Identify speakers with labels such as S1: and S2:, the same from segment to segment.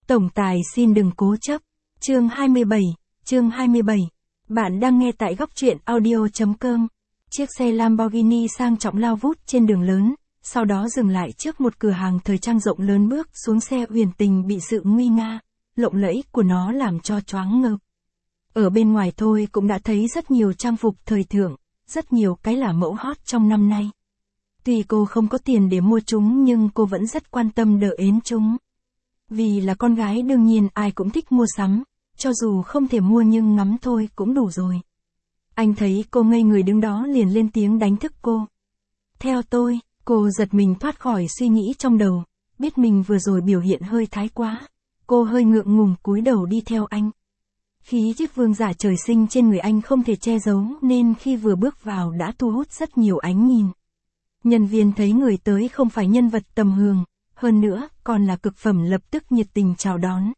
S1: Tổng tài xin đừng cố chấp. Chương 27. Bạn đang nghe tại góc truyện audio.com. Chiếc xe Lamborghini sang trọng lao vút trên đường lớn, sau đó dừng lại trước một cửa hàng thời trang rộng lớn. Bước xuống xe, Uyển Tình bị sự nguy nga, lộng lẫy của nó làm cho choáng ngợp. Ở bên ngoài thôi cũng đã thấy rất nhiều trang phục thời thượng, rất nhiều cái là mẫu hot trong năm nay. Tuy cô không có tiền để mua chúng nhưng cô vẫn rất quan tâm đỡ ến chúng. Vì là con gái đương nhiên ai cũng thích mua sắm, cho dù không thể mua nhưng ngắm thôi cũng đủ rồi. Anh thấy cô ngây người đứng đó liền lên tiếng đánh thức cô. Theo tôi, cô giật mình thoát khỏi suy nghĩ trong đầu, biết mình vừa rồi biểu hiện hơi thái quá. Cô hơi ngượng ngùng cúi đầu đi theo anh. Khí chất vương giả trời sinh trên người anh không thể che giấu nên khi vừa bước vào đã thu hút rất nhiều ánh nhìn. Nhân viên thấy người tới không phải nhân vật tầm thường, hơn nữa còn là cực phẩm lập tức nhiệt tình chào đón.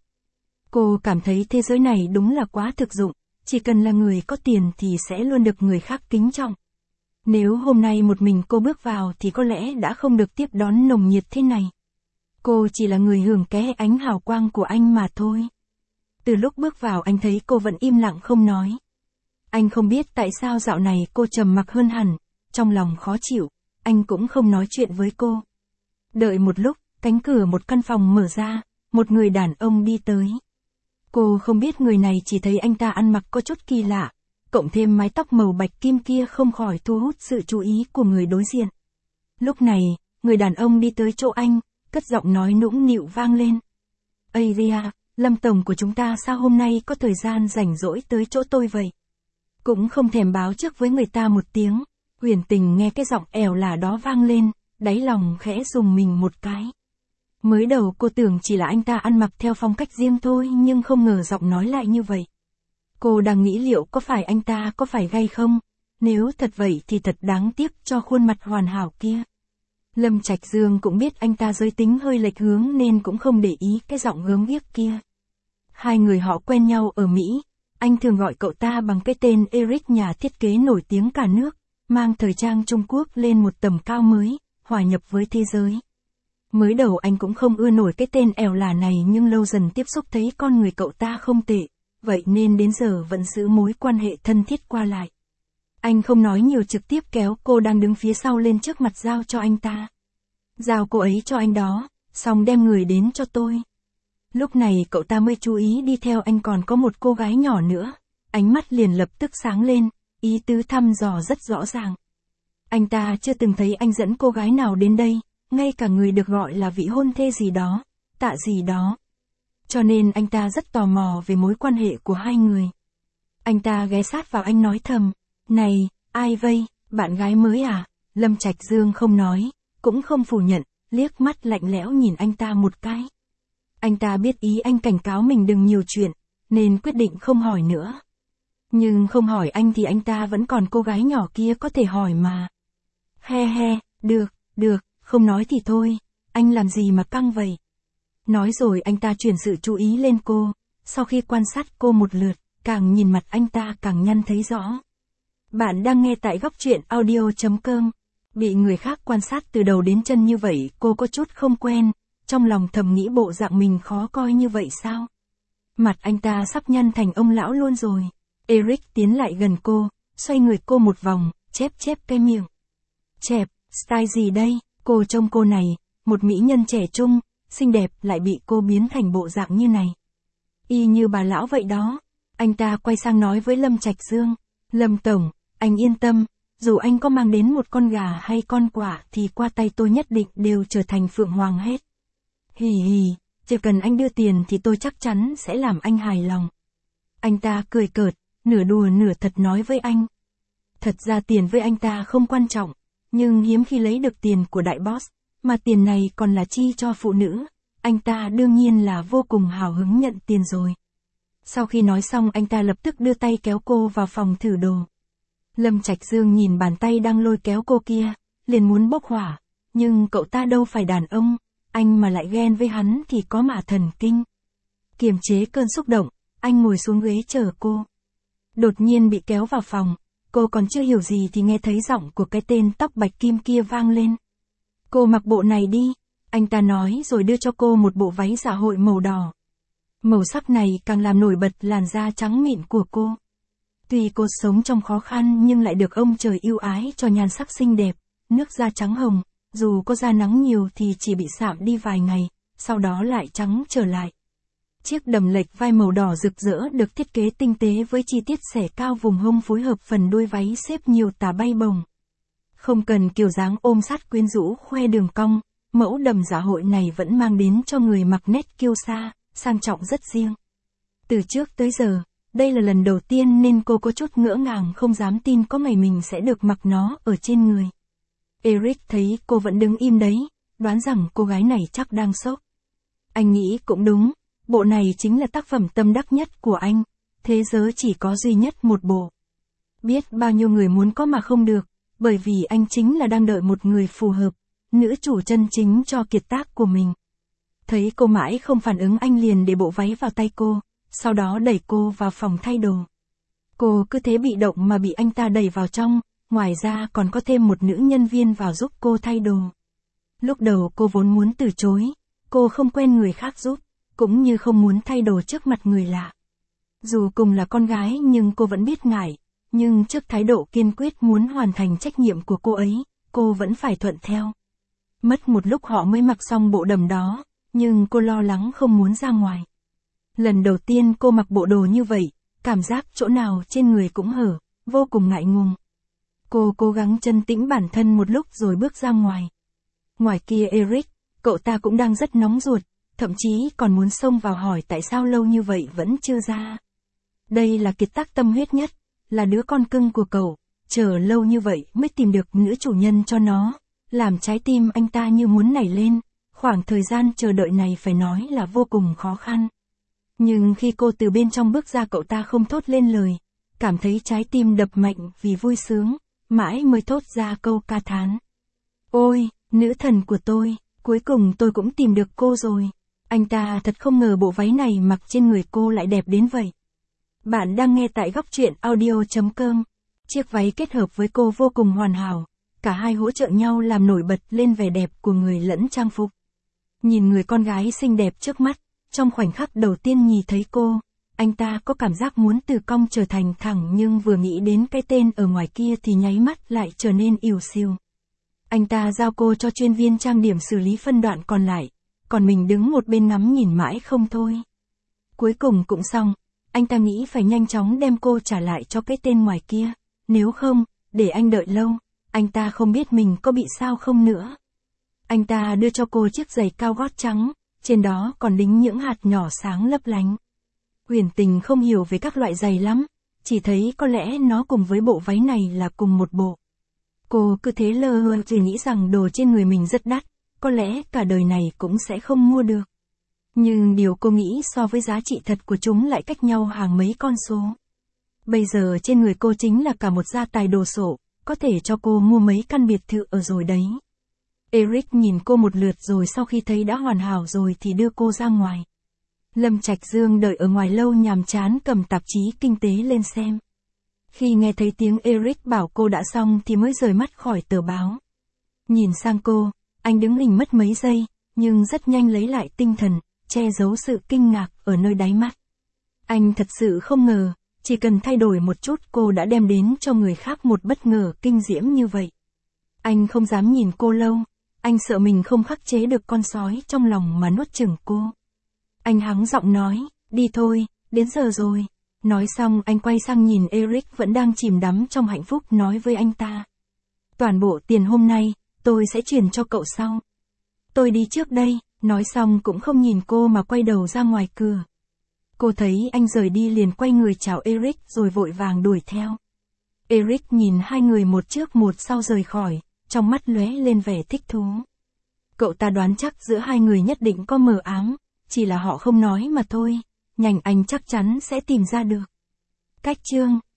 S1: Cô cảm thấy thế giới này đúng là quá thực dụng, chỉ cần là người có tiền thì sẽ luôn được người khác kính trọng. Nếu hôm nay một mình cô bước vào thì có lẽ đã không được tiếp đón nồng nhiệt thế này. Cô chỉ là người hưởng ké ánh hào quang của anh mà thôi. Từ lúc bước vào anh thấy cô vẫn im lặng không nói. Anh không biết tại sao dạo này cô trầm mặc hơn hẳn, trong lòng khó chịu, anh cũng không nói chuyện với cô. Đợi một lúc, cánh cửa một căn phòng mở ra, một người đàn ông đi tới. Cô không biết người này, chỉ thấy anh ta ăn mặc có chút kỳ lạ, cộng thêm mái tóc màu bạch kim kia không khỏi thu hút sự chú ý của người đối diện. Lúc này, người đàn ông đi tới chỗ anh, cất giọng nói nũng nịu vang lên. Ây da, Lâm tổng của chúng ta sao hôm nay có thời gian rảnh rỗi tới chỗ tôi vậy? Cũng không thèm báo trước với người ta một tiếng. Uyển Tình nghe cái giọng ẻo lả đó vang lên, đáy lòng khẽ rùng mình một cái. Mới đầu cô tưởng chỉ là anh ta ăn mặc theo phong cách riêng thôi nhưng không ngờ giọng nói lại như vậy. Cô đang nghĩ liệu có phải anh ta có phải gay không? Nếu thật vậy thì thật đáng tiếc cho khuôn mặt hoàn hảo kia. Lâm Trạch Dương cũng biết anh ta giới tính hơi lệch hướng nên cũng không để ý cái giọng gớm ghiếc kia. Hai người họ quen nhau ở Mỹ, anh thường gọi cậu ta bằng cái tên Eric, nhà thiết kế nổi tiếng cả nước, mang thời trang Trung Quốc lên một tầm cao mới, hòa nhập với thế giới. Mới đầu anh cũng không ưa nổi cái tên ẻo lả này nhưng lâu dần tiếp xúc thấy con người cậu ta không tệ, vậy nên đến giờ vẫn giữ mối quan hệ thân thiết qua lại. Anh không nói nhiều, trực tiếp kéo cô đang đứng phía sau lên trước mặt giao cho anh ta. Giao cô ấy cho anh đó, xong đem người đến cho tôi. Lúc này cậu ta mới chú ý đi theo anh còn có một cô gái nhỏ nữa, ánh mắt liền lập tức sáng lên, ý tứ thăm dò rất rõ ràng. Anh ta chưa từng thấy anh dẫn cô gái nào đến đây, ngay cả người được gọi là vị hôn thê gì đó, Tạ gì đó. Cho nên anh ta rất tò mò về mối quan hệ của hai người. Anh ta ghé sát vào anh nói thầm, này, ai vây, bạn gái mới à? Lâm Trạch Dương không nói, cũng không phủ nhận, liếc mắt lạnh lẽo nhìn anh ta một cái. Anh ta biết ý anh cảnh cáo mình đừng nhiều chuyện, nên quyết định không hỏi nữa. Nhưng không hỏi anh thì anh ta vẫn còn cô gái nhỏ kia có thể hỏi mà. He he, được, không nói thì thôi, anh làm gì mà căng vậy? Nói rồi anh ta chuyển sự chú ý lên cô, sau khi quan sát cô một lượt, càng nhìn mặt anh ta càng nhăn thấy rõ. Bạn đang nghe tại góc truyện audio.com. Bị người khác quan sát từ đầu đến chân như vậy cô có chút không quen, trong lòng thầm nghĩ bộ dạng mình khó coi như vậy sao? Mặt anh ta sắp nhăn thành ông lão luôn rồi. Eric tiến lại gần cô, xoay người cô một vòng, chép cái miệng. Chẹp, style gì đây? Cô trông cô này, một mỹ nhân trẻ trung, xinh đẹp lại bị cô biến thành bộ dạng như này. Y như bà lão vậy đó. Anh ta quay sang nói với Lâm Trạch Dương. Lâm tổng, anh yên tâm, dù anh có mang đến một con gà hay con quạ thì qua tay tôi nhất định đều trở thành phượng hoàng hết. Hì hì, chỉ cần anh đưa tiền thì tôi chắc chắn sẽ làm anh hài lòng. Anh ta cười cợt, nửa đùa nửa thật nói với anh. Thật ra tiền với anh ta không quan trọng, nhưng hiếm khi lấy được tiền của đại boss, mà tiền này còn là chi cho phụ nữ, anh ta đương nhiên là vô cùng hào hứng nhận tiền rồi. Sau khi nói xong anh ta lập tức đưa tay kéo cô vào phòng thử đồ. Lâm Trạch Dương nhìn bàn tay đang lôi kéo cô kia, liền muốn bốc hỏa, nhưng cậu ta đâu phải đàn ông, anh mà lại ghen với hắn thì có mà thần kinh. Kiềm chế cơn xúc động, anh ngồi xuống ghế chờ cô. Đột nhiên bị kéo vào phòng, cô còn chưa hiểu gì thì nghe thấy giọng của cái tên tóc bạch kim kia vang lên. Cô mặc bộ này đi, anh ta nói rồi đưa cho cô một bộ váy dạ hội màu đỏ. Màu sắc này càng làm nổi bật làn da trắng mịn của cô. Tuy cô sống trong khó khăn nhưng lại được ông trời ưu ái cho nhan sắc xinh đẹp, nước da trắng hồng, dù có ra nắng nhiều thì chỉ bị sạm đi vài ngày, sau đó lại trắng trở lại. Chiếc đầm lệch vai màu đỏ rực rỡ được thiết kế tinh tế với chi tiết xẻ cao vùng hông phối hợp phần đuôi váy xếp nhiều tà bay bồng. Không cần kiểu dáng ôm sát quyến rũ khoe đường cong, mẫu đầm dạ hội này vẫn mang đến cho người mặc nét kiêu sa, sang trọng rất riêng. Từ trước tới giờ, đây là lần đầu tiên nên cô có chút ngỡ ngàng không dám tin có ngày mình sẽ được mặc nó ở trên người. Eric thấy cô vẫn đứng im đấy, đoán rằng cô gái này chắc đang sốc. Anh nghĩ cũng đúng, bộ này chính là tác phẩm tâm đắc nhất của anh, thế giới chỉ có duy nhất một bộ. Biết bao nhiêu người muốn có mà không được, bởi vì anh chính là đang đợi một người phù hợp, nữ chủ chân chính cho kiệt tác của mình. Thấy cô mãi không phản ứng anh liền để bộ váy vào tay cô, sau đó đẩy cô vào phòng thay đồ. Cô cứ thế bị động mà bị anh ta đẩy vào trong, ngoài ra còn có thêm một nữ nhân viên vào giúp cô thay đồ. Lúc đầu cô vốn muốn từ chối, cô không quen người khác giúp, cũng như không muốn thay đồ trước mặt người lạ. Dù cùng là con gái nhưng cô vẫn biết ngại, nhưng trước thái độ kiên quyết muốn hoàn thành trách nhiệm của cô ấy, cô vẫn phải thuận theo. Mất một lúc họ mới mặc xong bộ đầm đó, nhưng cô lo lắng không muốn ra ngoài. Lần đầu tiên cô mặc bộ đồ như vậy, cảm giác chỗ nào trên người cũng hở, vô cùng ngại ngùng. Cô cố gắng trấn tĩnh bản thân một lúc rồi bước ra ngoài. Ngoài kia Eric, cậu ta cũng đang rất nóng ruột, thậm chí còn muốn xông vào hỏi tại sao lâu như vậy vẫn chưa ra. Đây là kiệt tác tâm huyết nhất, là đứa con cưng của cậu, chờ lâu như vậy mới tìm được nữ chủ nhân cho nó, làm trái tim anh ta như muốn nảy lên, khoảng thời gian chờ đợi này phải nói là vô cùng khó khăn. Nhưng khi cô từ bên trong bước ra cậu ta không thốt lên lời, cảm thấy trái tim đập mạnh vì vui sướng, mãi mới thốt ra câu ca thán. Ôi, nữ thần của tôi, cuối cùng tôi cũng tìm được cô rồi. Anh ta thật không ngờ bộ váy này mặc trên người cô lại đẹp đến vậy. Bạn đang nghe tại góc truyện audio.com. Chiếc váy kết hợp với cô vô cùng hoàn hảo, cả hai hỗ trợ nhau làm nổi bật lên vẻ đẹp của người lẫn trang phục. Nhìn người con gái xinh đẹp trước mắt, trong khoảnh khắc đầu tiên nhìn thấy cô, anh ta có cảm giác muốn từ cong trở thành thẳng nhưng vừa nghĩ đến cái tên ở ngoài kia thì nháy mắt lại trở nên ỉu xìu. Anh ta giao cô cho chuyên viên trang điểm xử lý phân đoạn còn lại, còn mình đứng một bên ngắm nhìn mãi không thôi. Cuối cùng cũng xong, anh ta nghĩ phải nhanh chóng đem cô trả lại cho cái tên ngoài kia, nếu không, để anh đợi lâu, anh ta không biết mình có bị sao không nữa. Anh ta đưa cho cô chiếc giày cao gót trắng, trên đó còn đính những hạt nhỏ sáng lấp lánh. Huyền Tình không hiểu về các loại giày lắm, chỉ thấy có lẽ nó cùng với bộ váy này là cùng một bộ. Cô cứ thế lơ hơ chỉ nghĩ rằng đồ trên người mình rất đắt, có lẽ cả đời này cũng sẽ không mua được. Nhưng điều cô nghĩ so với giá trị thật của chúng lại cách nhau hàng mấy con số. Bây giờ trên người cô chính là cả một gia tài đồ sộ, có thể cho cô mua mấy căn biệt thự ở rồi đấy. Eric nhìn cô một lượt rồi sau khi thấy đã hoàn hảo rồi thì đưa cô ra ngoài. Lâm Trạch Dương đợi ở ngoài lâu nhàm chán cầm tạp chí kinh tế lên xem. Khi nghe thấy tiếng Eric bảo cô đã xong thì mới rời mắt khỏi tờ báo. Nhìn sang cô, anh đứng hình mất mấy giây, nhưng rất nhanh lấy lại tinh thần, che giấu sự kinh ngạc ở nơi đáy mắt. Anh thật sự không ngờ, chỉ cần thay đổi một chút cô đã đem đến cho người khác một bất ngờ kinh diễm như vậy. Anh không dám nhìn cô lâu, anh sợ mình không khắc chế được con sói trong lòng mà nuốt chửng cô. Anh hắng giọng nói, đi thôi, đến giờ rồi. Nói xong anh quay sang nhìn Eric vẫn đang chìm đắm trong hạnh phúc nói với anh ta. Toàn bộ tiền hôm nay, tôi sẽ chuyển cho cậu sau. Tôi đi trước đây, nói xong cũng không nhìn cô mà quay đầu ra ngoài cửa. Cô thấy anh rời đi liền quay người chào Eric rồi vội vàng đuổi theo. Eric nhìn hai người một trước một sau rời khỏi, trong mắt lóe lên vẻ thích thú. Cậu ta đoán chắc giữa hai người nhất định có mờ ám, chỉ là họ không nói mà thôi, nhanh anh chắc chắn sẽ tìm ra được. Cách chương